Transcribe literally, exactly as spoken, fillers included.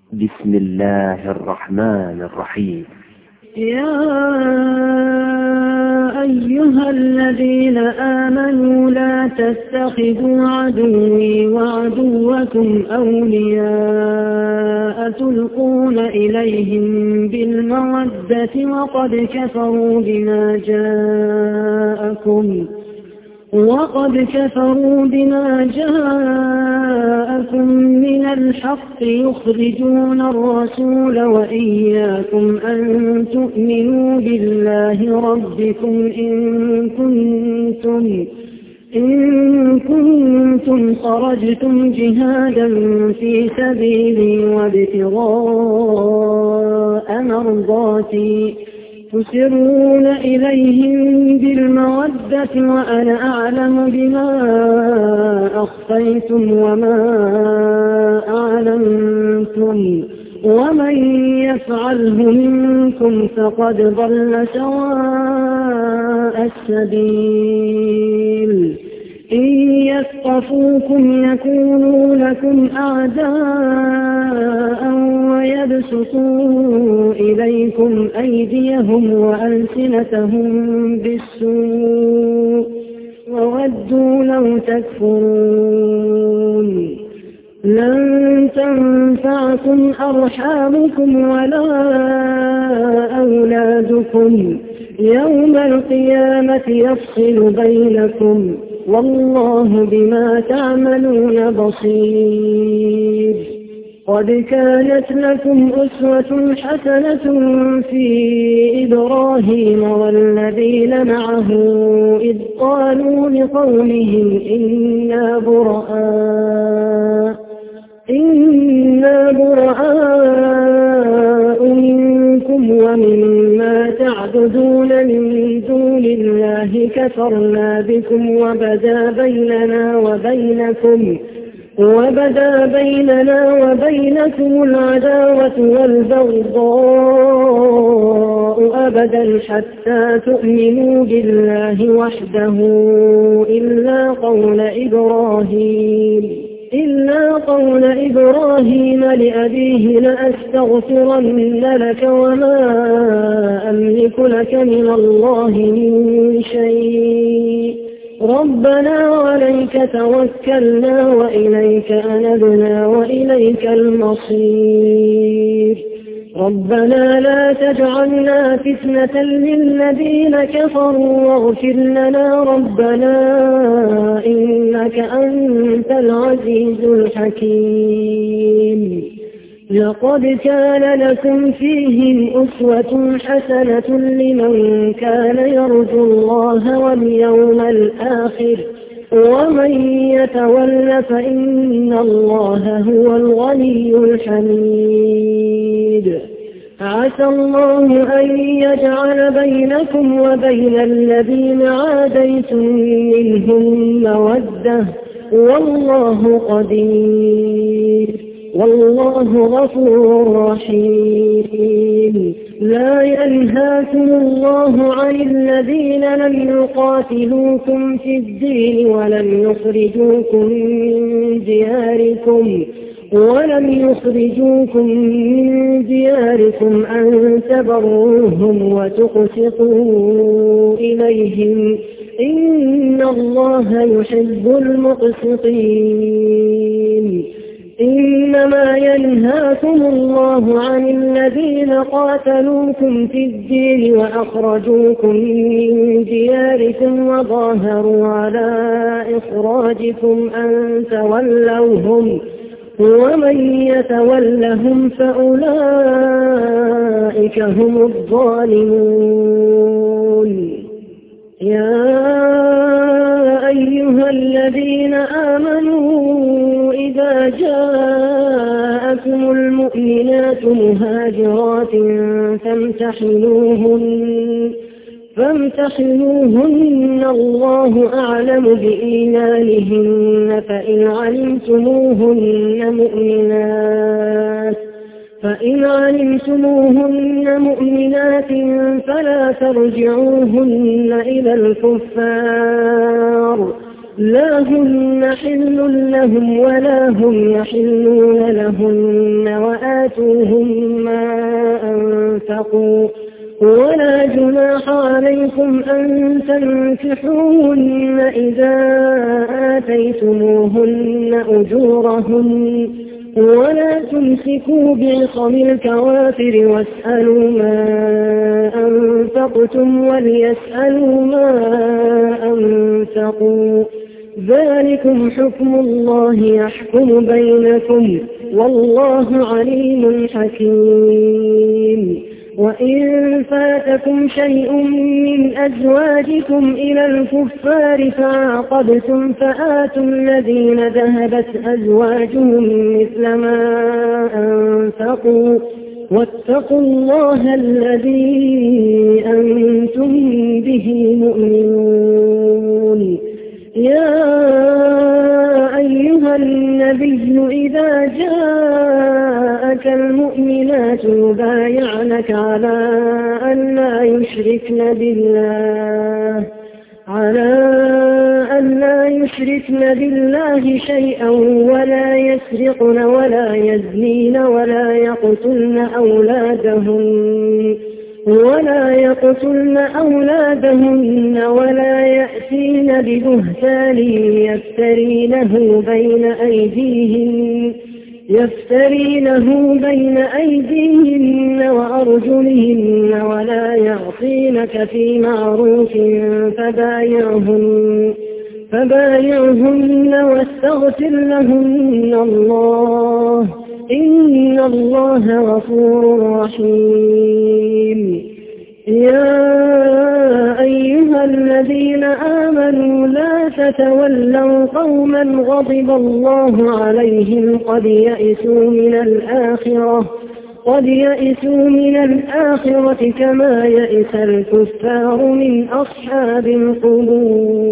بسم الله الرحمن الرحيم. يا أيها الذين آمنوا لا تتخذوا عدوي وعدوكم أولياء تلقون إليهم بالمودة وقد كفروا بما جاءكم وقد كفروا بما جاءكم من الحق يخرجون الرسول وإياكم أن تؤمنوا بالله ربكم إن كنتم إن كنتم خرجتم جهادا في سبيلي وابتغاء مرضاتي تسرون إليهم بالمودة وأنا أعلم بما أخفيتم وما أعلنتم ومن يفعله منكم فقد ضل سواء السبيل إن يثقفوكم يكونوا لكم أعداء ويبسطوا إليكم أيديهم وألسنتهم بالسوء وودوا لو تكفرون لن تنفعكم أرحامكم ولا أولادكم يوم القيامة يفصل بينكم والله بما تعملون بصير. قد كانت لكم أسوة حسنة في إبراهيم والذين معه إذ قالوا لقومهم إنا براء إنا براء منكم ومما تعبدون من دون الله كفرنا بكم وبدا بيننا وبينكم وبدا بيننا وبينكم العداوة والبغضاء أبدا حتى تؤمنوا بالله وحده إلا قول إبراهيم إلا قول إبراهيم لأبيه لأستغفرن لك وما أملك لك من الله من شيء ربنا عليك توكلنا وإليك أنبنا وإليك المصير ربنا لا تجعلنا فتنة للذين كفروا واغفر لنا ربنا إنك أنت العزيز الحكيم. لقد كان لكم فيهم أسوة حسنة لمن كان يرجو الله واليوم الآخر ومن يتول فإن الله هو الغني الحميد. عسى الله أن يجعل بينكم وبين الذين عاديتم منهم مودة والله قدير والله غفور رحيم. لا ينهاكم الله عن الذين لم يقاتلوكم في الدين ولم يخرجوكم من دياركم ولم يخرجوكم من دياركم أن تبروهم وتقسطوا إليهم إن الله يحب المقسطين. إنما ينهاكم الله عن الذين قاتلوكم في الدين وأخرجوكم من دياركم وظاهروا على إخراجكم أن تولوهم ومن يتولهم فأولئك هم الظالمون. يا أيها الذين آمنوا إذا جاءكم المؤمنات مهاجرات فامتحنوهن فامتحنوهن الله أعلم بإيمانهن فإن علمتموهن مؤمنات فإن علمتموهن مؤمنات فلا ترجعوهن إلى الكفار لا هن حل لهم ولا هم يحلون لهن وآتوهم ما أنفقوا ولا جناح عليكم أن تنكحوهن إذا آتيتموهن أجورهن ولا تمسكوا بعصم الكوافر واسألوا ما أنفقتم وليسألوا ما أنفقوا ذلكم حكم الله يحكم بينكم والله عليم حكيم. وإن فاتكم شيء من أزواجكم إلى الكفار فعاقبتم فآتوا الذين ذهبت أزواجهم مثل ما أنفقوا واتقوا الله الذي أنتم به مؤمنون. يا أيها النبي إذا جاءك المؤمنات يبايعنك على أن لا يشركن بالله على أن لا يشركن بالله شيئا ولا يسرقن ولا يزنين ولا يقتلن أولادهن ولا يقتلن أولادهن ولا يأتين ببهتان يفترينه بين أيديهن يفترينه بين أيديهن وأرجلهن ولا يعصينك في معروف فبايعهن فبايعهن واستغفر لهن الله إن الله غفور رحيم. يا أيها الذين آمنوا لا تتولوا قوما غضب الله عليهم قد يئسوا من الآخرة قد يئسوا من الآخرة كما يئس الكفار من أصحاب القبور.